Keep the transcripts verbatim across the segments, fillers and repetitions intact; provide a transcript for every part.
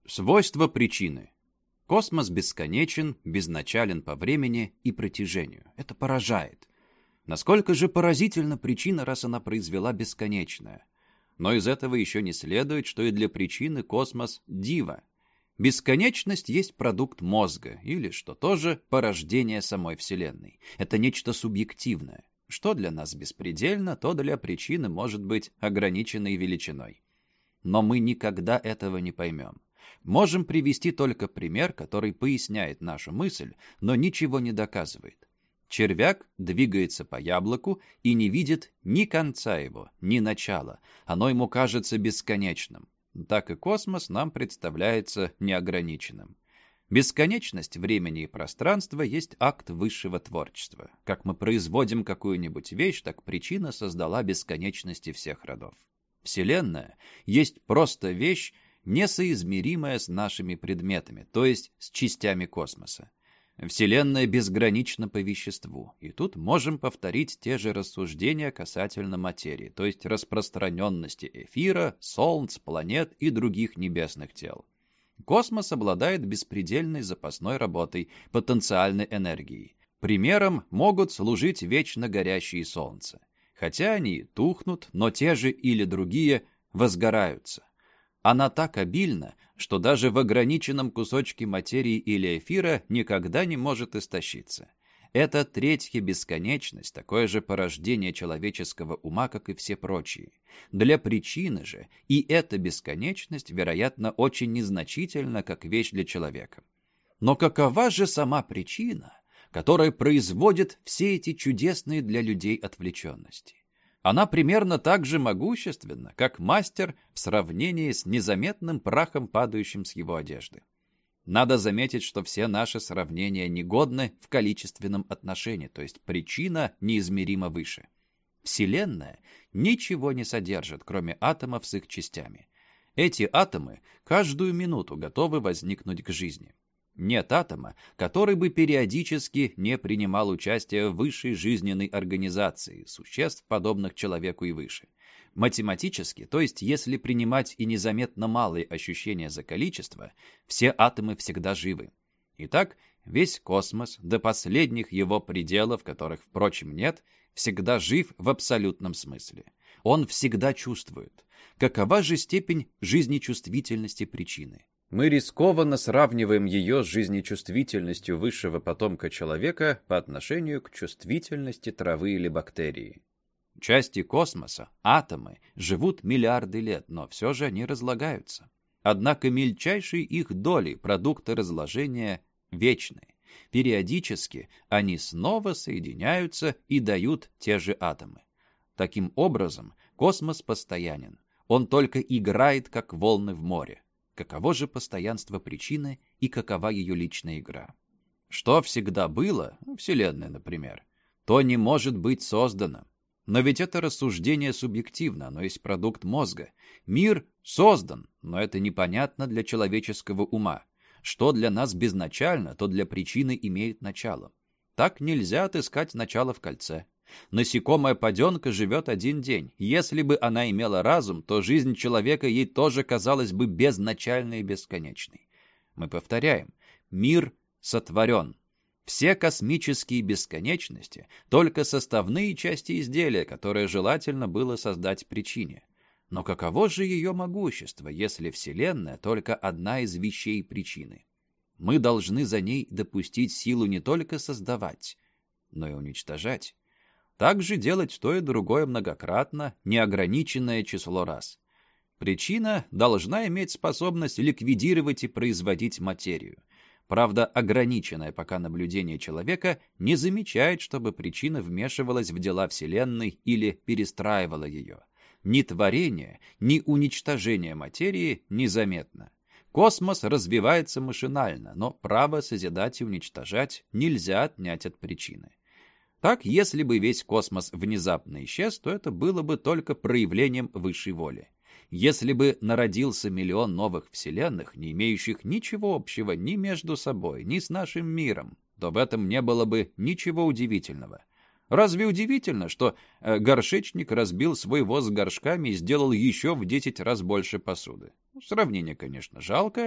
Свойства причины. Космос бесконечен, безначален по времени и протяжению. Это поражает. Насколько же поразительна причина, раз она произвела бесконечное. Но из этого еще не следует, что и для причины космос – диво. Бесконечность есть продукт мозга, или, что тоже, порождение самой Вселенной. Это нечто субъективное. Что для нас беспредельно, то для причины может быть ограниченной величиной. Но мы никогда этого не поймем. Можем привести только пример, который поясняет нашу мысль, но ничего не доказывает. Червяк двигается по яблоку и не видит ни конца его, ни начала. Оно ему кажется бесконечным. Так и космос нам представляется неограниченным. Бесконечность времени и пространства есть акт высшего творчества. Как мы производим какую-нибудь вещь, так причина создала бесконечности всех родов. Вселенная есть просто вещь, несоизмеримая с нашими предметами, то есть с частями космоса. Вселенная безгранична по веществу, и тут можем повторить те же рассуждения касательно материи, то есть распространенности эфира, солнц, планет и других небесных тел. Космос обладает беспредельной запасной работой, потенциальной энергией. Примером могут служить вечно горящие солнца. Хотя они тухнут, но те же или другие возгораются. Она так обильна, что даже в ограниченном кусочке материи или эфира никогда не может истощиться. Это третья бесконечность, такое же порождение человеческого ума, как и все прочие. Для причины же и эта бесконечность, вероятно, очень незначительна, как вещь для человека. Но какова же сама причина, которая производит все эти чудесные для людей отвлеченности? Она примерно так же могущественна, как мастер в сравнении с незаметным прахом, падающим с его одежды. Надо заметить, что все наши сравнения негодны в количественном отношении, то есть причина неизмеримо выше. Вселенная ничего не содержит, кроме атомов с их частями. Эти атомы каждую минуту готовы возникнуть к жизни. Нет атома, который бы периодически не принимал участие в высшей жизненной организации существ, подобных человеку и выше. Математически, то есть если принимать и незаметно малые ощущения за количество, все атомы всегда живы. Итак, весь космос, до последних его пределов, которых, впрочем, нет, всегда жив в абсолютном смысле. Он всегда чувствует. Какова же степень жизнечувствительности причины? Мы рискованно сравниваем ее с жизнечувствительностью высшего потомка человека по отношению к чувствительности травы или бактерии. Части космоса, атомы, живут миллиарды лет, но все же они разлагаются. Однако мельчайшие их доли, продукты разложения, вечны. Периодически они снова соединяются и дают те же атомы. Таким образом, космос постоянен. Он только играет, как волны в море. Каково же постоянство причины и какова ее личная игра? Что всегда было, Вселенная, например, то не может быть создано. Но ведь это рассуждение субъективно, оно есть продукт мозга. Мир создан, но это непонятно для человеческого ума. Что для нас безначально, то для причины имеет начало. Так нельзя отыскать начало в кольце. Насекомая паденка живет один день. Если бы она имела разум, то жизнь человека ей тоже казалась бы безначальной и бесконечной. Мы повторяем, мир сотворен. Все космические бесконечности — только составные части изделия, которое желательно было создать причине. Но каково же ее могущество, если Вселенная — только одна из вещей причины? Мы должны за ней допустить силу не только создавать, но и уничтожать. Также делать то и другое многократно, неограниченное число раз. Причина должна иметь способность ликвидировать и производить материю. Правда, ограниченное пока наблюдение человека не замечает, чтобы причина вмешивалась в дела Вселенной или перестраивала ее. Ни творение, ни уничтожение материи незаметно. Космос развивается машинально, но право созидать и уничтожать нельзя отнять от причины. Так, если бы весь космос внезапно исчез, то это было бы только проявлением высшей воли. Если бы народился миллион новых вселенных, не имеющих ничего общего ни между собой, ни с нашим миром, то в этом не было бы ничего удивительного. Разве удивительно, что э, горшечник разбил свой воз с горшками и сделал еще в десять раз больше посуды? Сравнение, конечно, жалкое,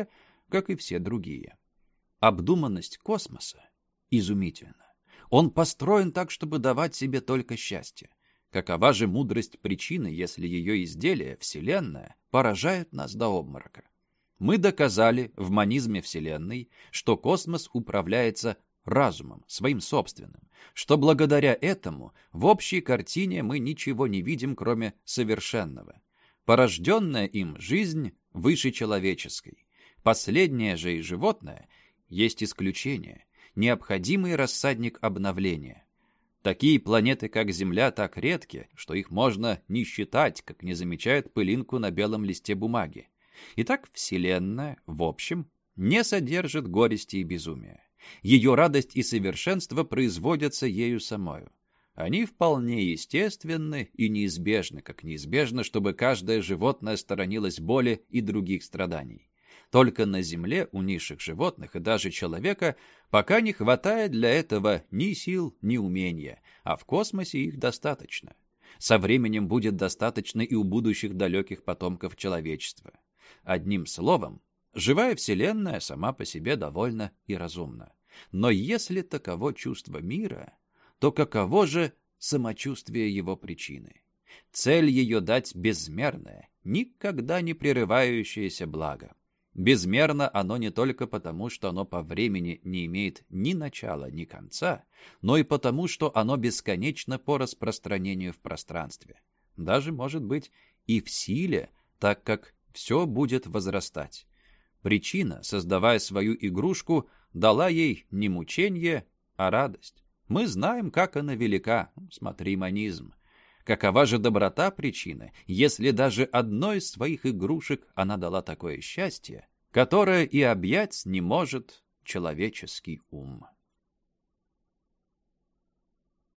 как и все другие. Обдуманность космоса изумительна. Он построен так, чтобы давать себе только счастье. Какова же мудрость причины, если ее изделие, Вселенная, поражает нас до обморока? Мы доказали в монизме Вселенной, что космос управляется разумом, своим собственным, что благодаря этому в общей картине мы ничего не видим, кроме совершенного. Порожденная им жизнь выше человеческой. Последнее же и животное есть исключение, необходимый рассадник обновления. Такие планеты, как Земля, так редки, что их можно не считать, как не замечают пылинку на белом листе бумаги. Итак, Вселенная, в общем, не содержит горести и безумия. Ее радость и совершенство производятся ею самою. Они вполне естественны и неизбежны, как неизбежно, чтобы каждое животное сторонилось боли и других страданий. Только на Земле у низших животных и даже человека пока не хватает для этого ни сил, ни умения, а в космосе их достаточно. Со временем будет достаточно и у будущих далеких потомков человечества. Одним словом, живая Вселенная сама по себе довольна и разумна. Но если таково чувство мира, то каково же самочувствие его причины? Цель ее дать безмерное, никогда не прерывающееся благо. Безмерно оно не только потому, что оно по времени не имеет ни начала, ни конца, но и потому, что оно бесконечно по распространению в пространстве. Даже, может быть, и в силе, так как все будет возрастать. Причина, создавая свою игрушку, дала ей не мучение, а радость. Мы знаем, как она велика. Смотри монизм. Какова же доброта причины, если даже одной из своих игрушек она дала такое счастье, которое и объять не может человеческий ум?